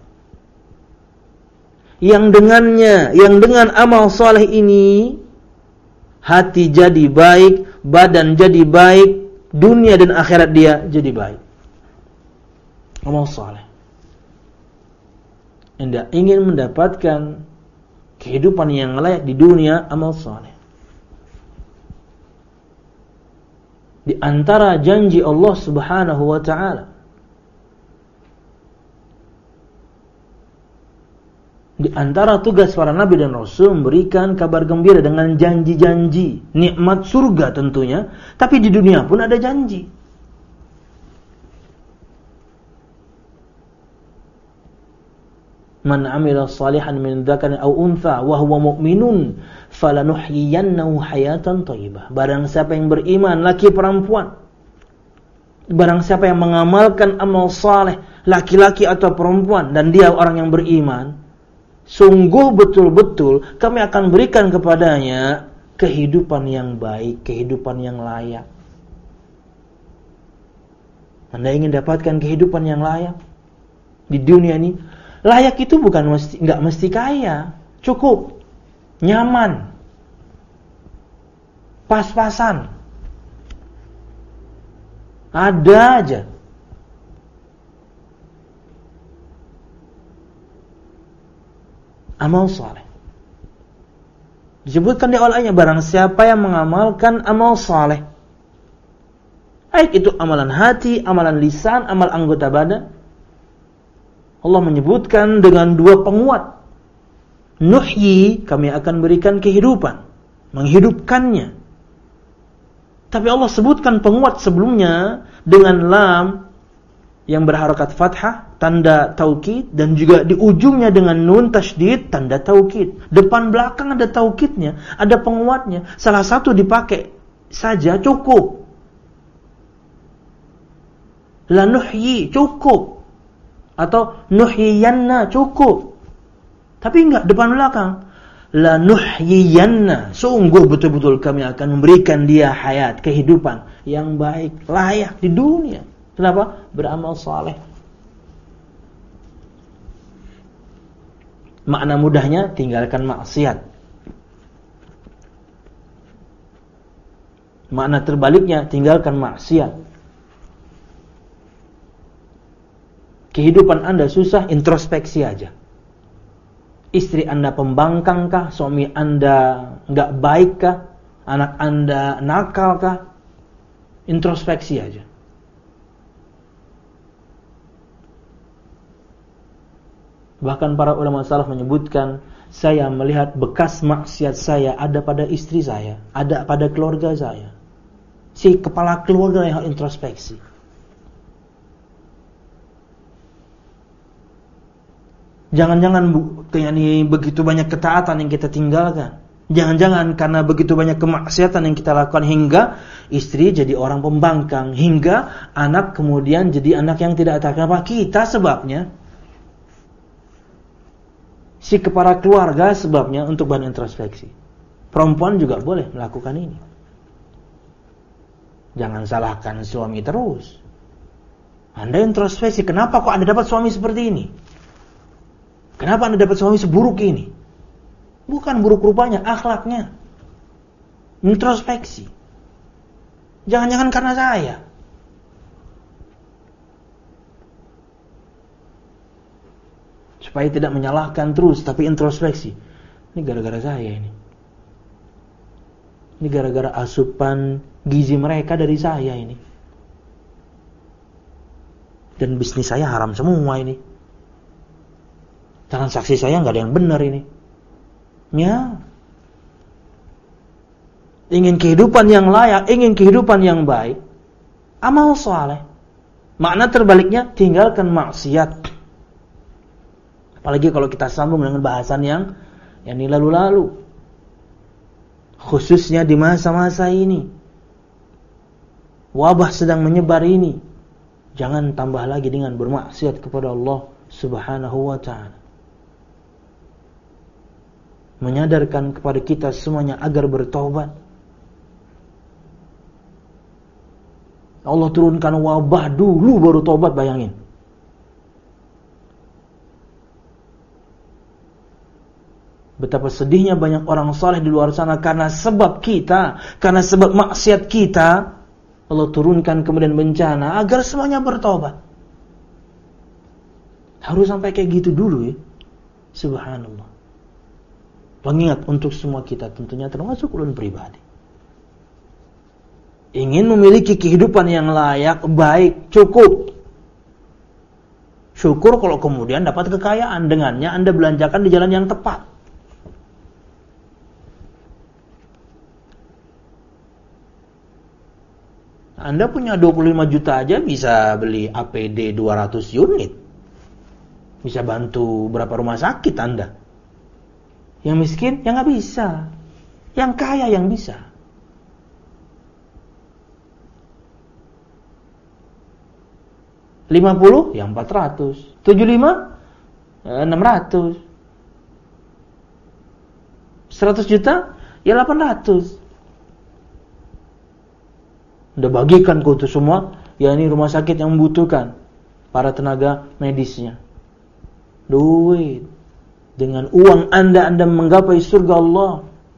Speaker 1: Yang dengannya, yang dengan amal saleh ini hati jadi baik, badan jadi baik, dunia dan akhirat dia jadi baik. Amal saleh. Anda ingin mendapatkan kehidupan yang layak di dunia, amal saleh. Di antara janji Allah Subhanahu wa ta'ala, di antara tugas para nabi dan rasul memberikan kabar gembira dengan janji-janji nikmat surga tentunya, tapi di dunia pun ada janji. Man 'amila shalihan min dzakarin aw untha wa huwa mu'minun falanuhyiyannahu hayatan thayyibah. Barang siapa yang beriman, laki perempuan, barang siapa yang mengamalkan amal saleh, laki-laki atau perempuan, dan dia orang yang beriman, sungguh betul-betul kami akan berikan kepadanya kehidupan yang baik, kehidupan yang layak. Anda ingin dapatkan kehidupan yang layak di dunia ini? Layak itu bukan mesti, enggak mesti kaya, cukup nyaman, pas-pasan, ada aja. Amal saleh. Disebutkan di awal ayatnya, barang siapa yang mengamalkan amal saleh, baik itu amalan hati, amalan lisan, amal anggota badan. Allah menyebutkan dengan dua penguat. Nuhyi, kami akan berikan kehidupan, menghidupkannya. Tapi Allah sebutkan penguat sebelumnya dengan lam yang berharakat fathah, tanda taukid, dan juga di ujungnya dengan nun tasydid, tanda taukid. Depan belakang ada taukidnya, ada penguatnya. Salah satu dipakai saja cukup. La nuhyi cukup, atau nuhyiyanna cukup. Tapi enggak depan belakang. La nuhyiyanna, sungguh betul-betul kami akan memberikan dia hayat, kehidupan yang baik, layak di dunia. Kenapa? Beramal saleh. Makna mudahnya, tinggalkan maksiat. Makna terbaliknya, tinggalkan maksiat. Kehidupan Anda susah, introspeksi aja. Istri Anda pembangkang kah? Suami Anda enggak baik kah? Anak Anda nakal kah? Introspeksi aja. Bahkan para ulama salaf menyebutkan, saya melihat bekas maksiat saya ada pada istri saya, ada pada keluarga saya. Si kepala keluarga yang harus introspeksi. Jangan-jangan yakni begitu banyak ketaatan yang kita tinggalkan. Jangan-jangan karena begitu banyak kemaksiatan yang kita lakukan hingga istri jadi orang pembangkang, hingga anak kemudian jadi anak yang tidak taat. Kenapa? Kita sebabnya. Si kepala keluarga sebabnya, untuk bahan introspeksi. Perempuan juga boleh melakukan ini. Jangan salahkan suami terus. Anda introspeksi, kenapa kok Anda dapat suami seperti ini? Kenapa Anda dapat suami seburuk ini? Bukan buruk rupanya, akhlaknya. Introspeksi. Jangan-jangan karena saya. Supaya tidak menyalahkan terus, tapi introspeksi. Ini gara-gara saya ini. Ini gara-gara asupan gizi mereka dari saya ini. Dan bisnis saya haram semua ini. Transaksi saya nggak ada yang benar ini. Ya. Ingin kehidupan yang layak, ingin kehidupan yang baik, amal saleh. Makna terbaliknya, tinggalkan maksiat. Apalagi kalau kita sambung dengan bahasan yang yang lalu-lalu. Khususnya di masa-masa ini. Wabah sedang menyebar ini. Jangan tambah lagi dengan bermaksiat kepada Allah Subhanahu wa ta'ala. Menyadarkan kepada kita semuanya agar bertobat. Allah turunkan wabah dulu baru tobat, bayangin. Betapa sedihnya banyak orang saleh di luar sana karena sebab kita, karena sebab maksiat kita, Allah turunkan kemudian bencana agar semuanya bertobat. Harus sampai kayak gitu dulu ya. Subhanallah. Pengingat untuk semua kita, tentunya termasuk ulun pribadi. Ingin memiliki kehidupan yang layak, baik, cukup. Syukur kalau kemudian dapat kekayaan, dengannya Anda belanjakan di jalan yang tepat. Anda punya dua puluh lima juta aja bisa beli A P D dua ratus unit. Bisa bantu berapa rumah sakit Anda. Yang miskin yang nggak bisa, yang kaya yang bisa. lima puluh yang empat ratus, tujuh puluh lima enam ratus, seratus juta ya delapan ratus. Udah bagikan ke itu semua, ya ini rumah sakit yang membutuhkan para tenaga medisnya. Duit. Dengan uang Anda, Anda menggapai surga Allah.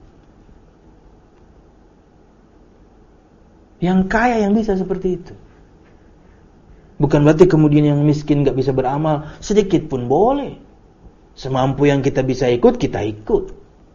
Speaker 1: Yang kaya yang bisa seperti itu. Bukan berarti kemudian yang miskin gak bisa beramal. Sedikit pun boleh. Semampu yang kita bisa ikut, kita ikut.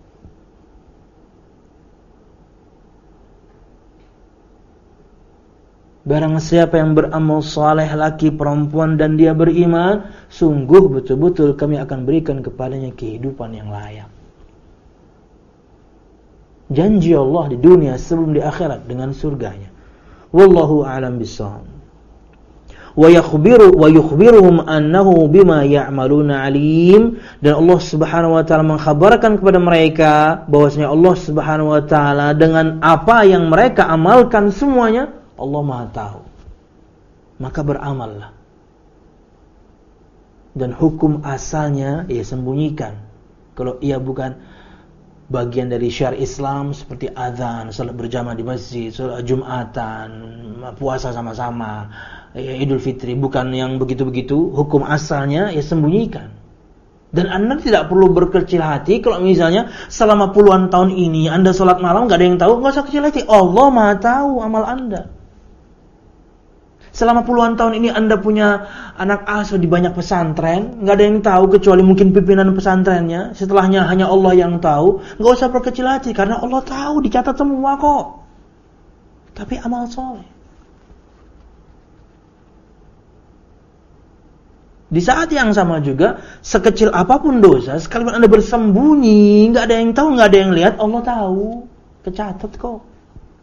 Speaker 1: Barang siapa yang beramal saleh, laki perempuan, dan dia beriman, sungguh betul-betul kami akan berikan kepadanya kehidupan yang layak. janji Allah di dunia sebelum di akhirat dengan surganya. Wallahu a'lam bishawab. Wa yakhbiru wa yukhbiruhum annahu bima ya'maluna alim, dan Allah Subhanahu wa taala mengkhabarkan kepada mereka bahwasanya Allah Subhanahu wa taala dengan apa yang mereka amalkan semuanya Allah Maha tahu. Maka beramallah. Dan hukum asalnya ia sembunyikan. Kalau ia bukan bagian dari syariat Islam seperti azan, salat berjamaah di masjid, salat Jumatan, puasa sama-sama, ya, Idul Fitri, bukan yang begitu-begitu, hukum asalnya ya sembunyikan. Dan Anda tidak perlu berkecil hati kalau misalnya selama puluhan tahun ini Anda salat malam enggak ada yang tahu, enggak usah kecil hati. Allah Maha tahu amal Anda. Selama puluhan tahun ini Anda punya anak asuh di banyak pesantren, nggak ada yang tahu kecuali mungkin pimpinan pesantrennya. Setelahnya hanya Allah yang tahu. Nggak usah berkecil hati karena Allah tahu, dicatat semua kok. Tapi amal soleh. Di saat yang sama juga, sekecil apapun dosa, sekalipun Anda bersembunyi, nggak ada yang tahu, nggak ada yang lihat, Allah tahu, kecatat kok.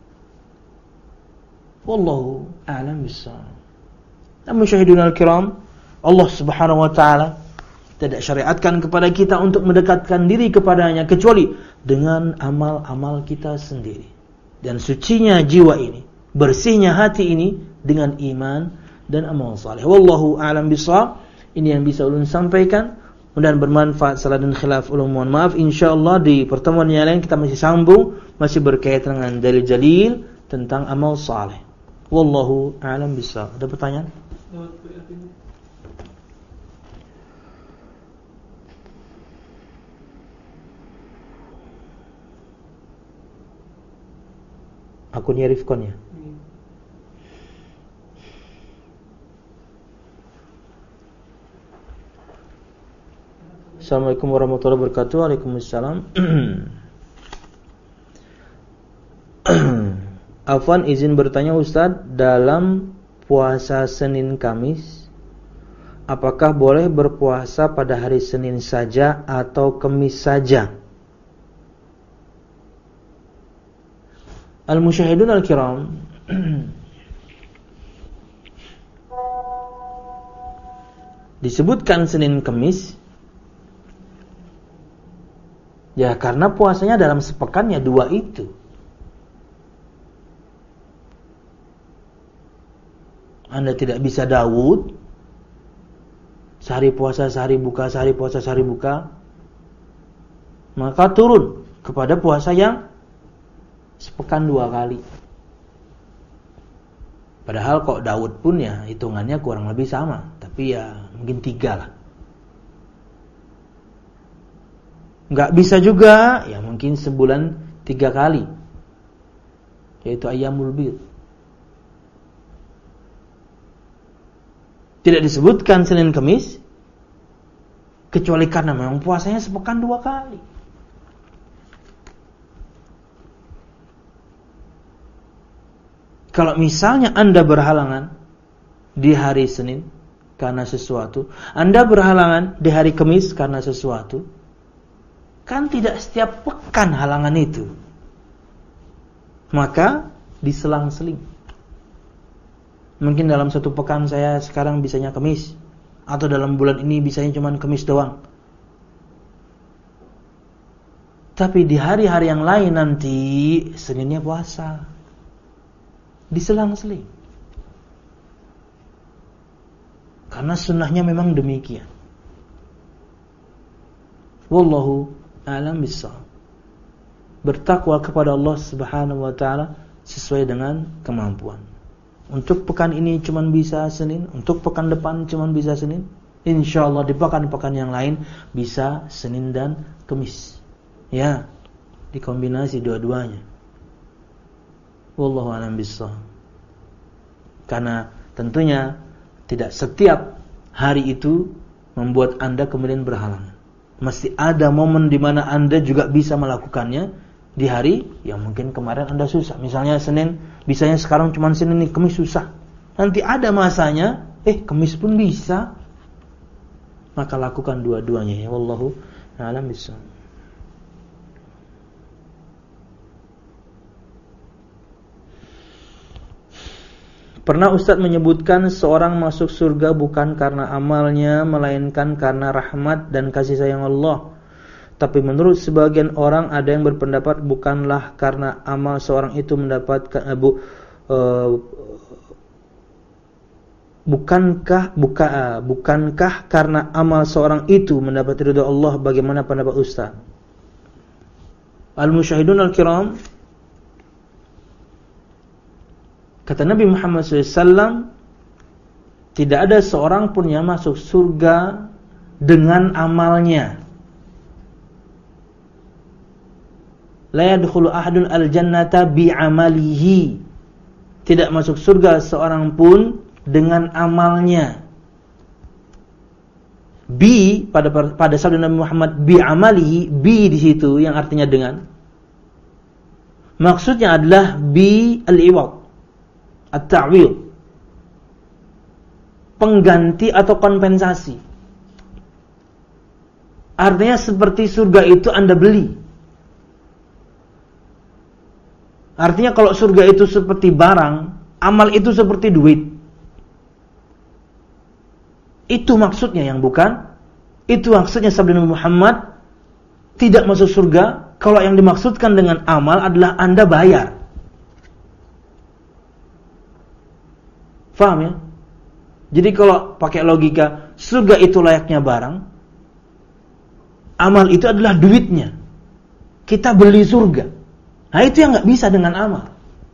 Speaker 1: Wallahu a'lam bishawab. Namun syahidunal kiram, Allah Subhanahu wa taala tidak syariatkan kepada kita untuk mendekatkan diri kepadanya kecuali dengan amal-amal kita sendiri. Dan sucinya jiwa ini, bersihnya hati ini dengan iman dan amal saleh. Wallahu a'lam bishawab. Ini yang bisa ulun sampaikan. Mudah-mudahan bermanfaat. Salah dan khilaf ulun mohon maaf. Insyaallah di pertemuan yang lain kita masih sambung, masih berkaitan dengan dalil-dalil tentang amal saleh. Wallahu a'lam bishawab. Ada pertanyaan? Akunnya Rifkon ya? Assalamualaikum warahmatullahi wabarakatuh. Waalaikumsalam. Afwan, izin bertanya Ustadz, dalam puasa Senin Kamis, apakah boleh berpuasa pada hari Senin saja atau Kamis saja? Al-musyahidun al-kiram, disebutkan Senin Kamis ya karena puasanya dalam sepekannya dua itu. Anda tidak bisa Daud, sehari puasa, sehari buka, sehari puasa, sehari buka. Maka turun kepada puasa yang sepekan dua kali. Padahal kok Daud pun ya hitungannya kurang lebih sama. Tapi ya mungkin tiga lah. Nggak bisa juga, ya mungkin sebulan tiga kali. Yaitu Ayyamul Bid. Tidak disebutkan Senin Kamis kecuali karena memang puasanya sepekan dua kali. Kalau misalnya Anda berhalangan di hari Senin karena sesuatu, Anda berhalangan di hari Kamis karena sesuatu, kan tidak setiap pekan halangan itu. Maka diselang-seling. Mungkin dalam satu pekan saya sekarang bisanya Kamis, atau dalam bulan ini bisanya cuma Kamis doang. Tapi di hari-hari yang lain nanti Seninnya puasa. Diselang-seling. Karena sunnahnya memang demikian. Wallahu a'lam bishawab. Bertakwa kepada Allah Subhanahu wa taala sesuai dengan kemampuan. Untuk pekan ini cuma bisa Senin, untuk pekan depan cuma bisa Senin. Insyaallah di pekan-pekan yang lain bisa Senin dan Kamis. Ya, dikombinasi dua-duanya. Wallahu a'lam bishawab. Karena tentunya tidak setiap hari itu membuat Anda kemudian berhalangan. Mesti ada momen di mana Anda juga bisa melakukannya di hari yang mungkin kemarin Anda susah. Misalnya Senin, bisanya sekarang cuma Senin nih, Kamis susah. Nanti ada masanya, eh Kamis pun bisa. Maka lakukan dua-duanya ya. Wallahu a'lam bishawab. Pernah Ustaz menyebutkan seorang masuk surga bukan karena amalnya, melainkan karena rahmat dan kasih sayang Allah. Tapi menurut sebagian orang ada yang berpendapat bukanlah karena amal seorang itu mendapatkan uh, bu, uh, bukankah buka, uh, bukankah karena amal seorang itu mendapat ridha Allah? Bagaimana pendapat Ustaz? Al-musyahidun al-kiram, kata Nabi Muhammad shallallahu alaihi wasallam, tidak ada seorang pun yang masuk surga dengan amalnya. La yadkhulu ahadun al-jannata bi'amalihi. Tidak masuk surga seorang pun dengan amalnya. Bi pada pada sabda Nabi Muhammad bi'amalihi, bi di situ yang artinya dengan. Maksudnya adalah bi al-iwad, at-ta'wil. Pengganti atau kompensasi. Artinya seperti surga itu Anda beli. Artinya kalau surga itu seperti barang, amal itu seperti duit. Itu maksudnya yang bukan. Itu maksudnya sabda Nabi Muhammad, tidak masuk surga kalau yang dimaksudkan dengan amal adalah Anda bayar. Faham ya? Jadi kalau pakai logika, surga itu layaknya barang, amal itu adalah duitnya. Kita beli surga. Nah itu yang nggak bisa dengan amal.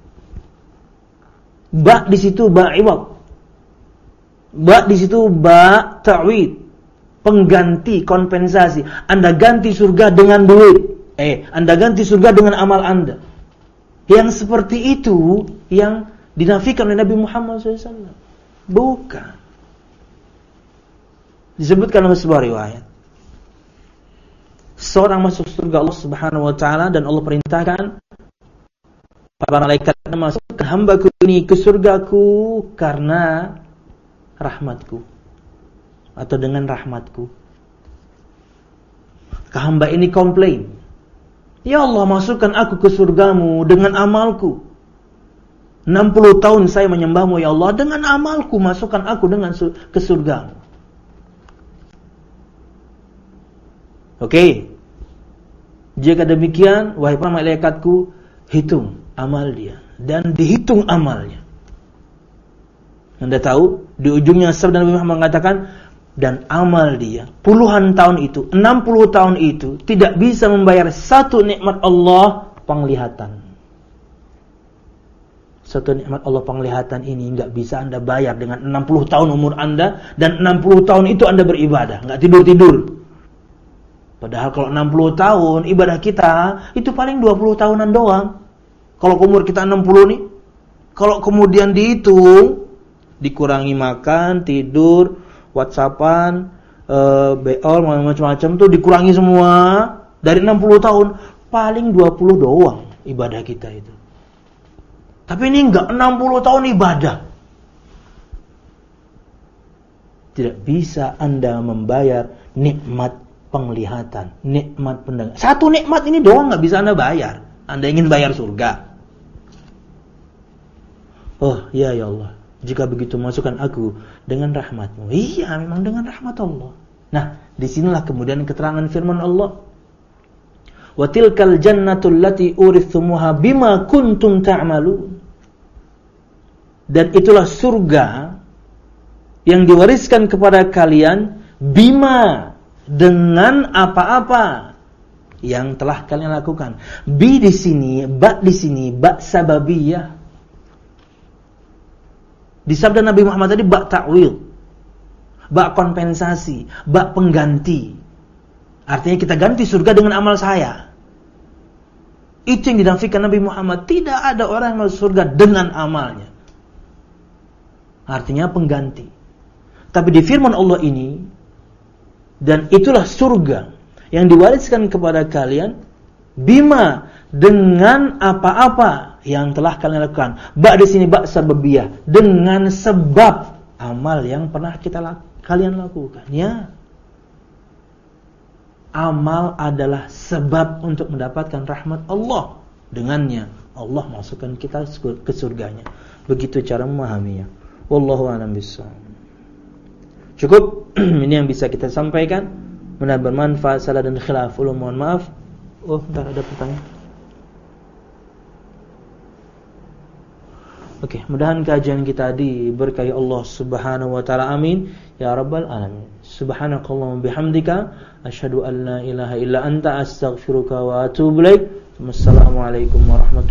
Speaker 1: Ba di situ ba iwad. Ba di situ ba ta'wid. Pengganti, kompensasi. Anda ganti surga dengan duit. Eh, Anda ganti surga dengan amal Anda. Yang seperti itu yang dinafikan oleh Nabi Muhammad shallallahu alaihi wasallam. Bukan. Disebutkan dalam sebuah riwayat. Seorang masuk surga Allah Subhanahu wa taala dan Allah perintahkan para malaikat masukkan hambaku ini ke surgaku karena rahmatku atau dengan rahmatku. Hamba ini komplain, ya Allah, masukkan aku ke surgamu dengan amalku. enam puluh tahun saya menyembahmu ya Allah, dengan amalku masukkan aku dengan su- ke surgamu. Oke, okay. Jika demikian, wahai para malaikatku, hitung amal dia dan dihitung amalnya. Anda tahu, di ujungnya sabda Nabi Muhammad mengatakan, dan amal dia puluhan tahun itu, enam puluh tahun itu tidak bisa membayar satu nikmat Allah penglihatan. Satu nikmat Allah penglihatan ini enggak bisa Anda bayar dengan enam puluh tahun umur Anda, dan enam puluh tahun itu Anda beribadah, enggak tidur-tidur. Padahal kalau enam puluh tahun ibadah kita itu paling dua puluh tahunan doang. Kalau umur kita enam puluh nih, kalau kemudian dihitung, dikurangi makan, tidur, WhatsAppan, e, beol, macam-macam tuh dikurangi semua dari enam puluh tahun, paling dua puluh doang ibadah kita itu. Tapi ini enggak, enam puluh tahun ibadah. Tidak bisa Anda membayar nikmat penglihatan, nikmat pendengar. Satu nikmat ini doang nggak bisa Anda bayar. Anda ingin bayar surga. Oh ya ya Allah, jika begitu masukkan aku dengan rahmat-Mu. Iya, memang dengan rahmat Allah. Nah, disinilah kemudian keterangan firman Allah. Wa tilkal jannatul lati urithumuha bima kuntum ta'malun. Dan itulah surga yang diwariskan kepada kalian bima, dengan apa-apa yang telah kalian lakukan. Bi di sini, ba di sini, ba sababiyah. Di sabda Nabi Muhammad tadi ba ta'wil, ba kompensasi, ba pengganti. Artinya kita ganti surga dengan amal saya. Itu yang dinafikan Nabi Muhammad. Tidak ada orang yang masuk surga dengan amalnya. Artinya pengganti. Tapi di firman Allah ini, dan itulah surga yang diwariskan kepada kalian bima, dengan apa-apa yang telah kalian lakukan. Ba di sini ba sababiyah, dengan sebab amal yang pernah kita lakukan, kalian lakukan. Ya, amal adalah sebab untuk mendapatkan rahmat Allah. Dengannya Allah masukkan kita ke surganya. Begitu cara memahaminya. Wallahu a'lam bishawab. Cukup. Ini yang bisa kita sampaikan. Mudah bermanfaat. Salah dan khilaf, ulun mohon maaf. Oh, bentar, ada pertanyaan. Oke, mudahan kajian kita diberkahi Allah Subhanahu wa taala. Amin ya rabbal alamin. Subhanakallahumma bihamdika asyhadu an la ilaha illa anta astaghfiruka wa atubu ilaik. Wassalamualaikum warahmatullahi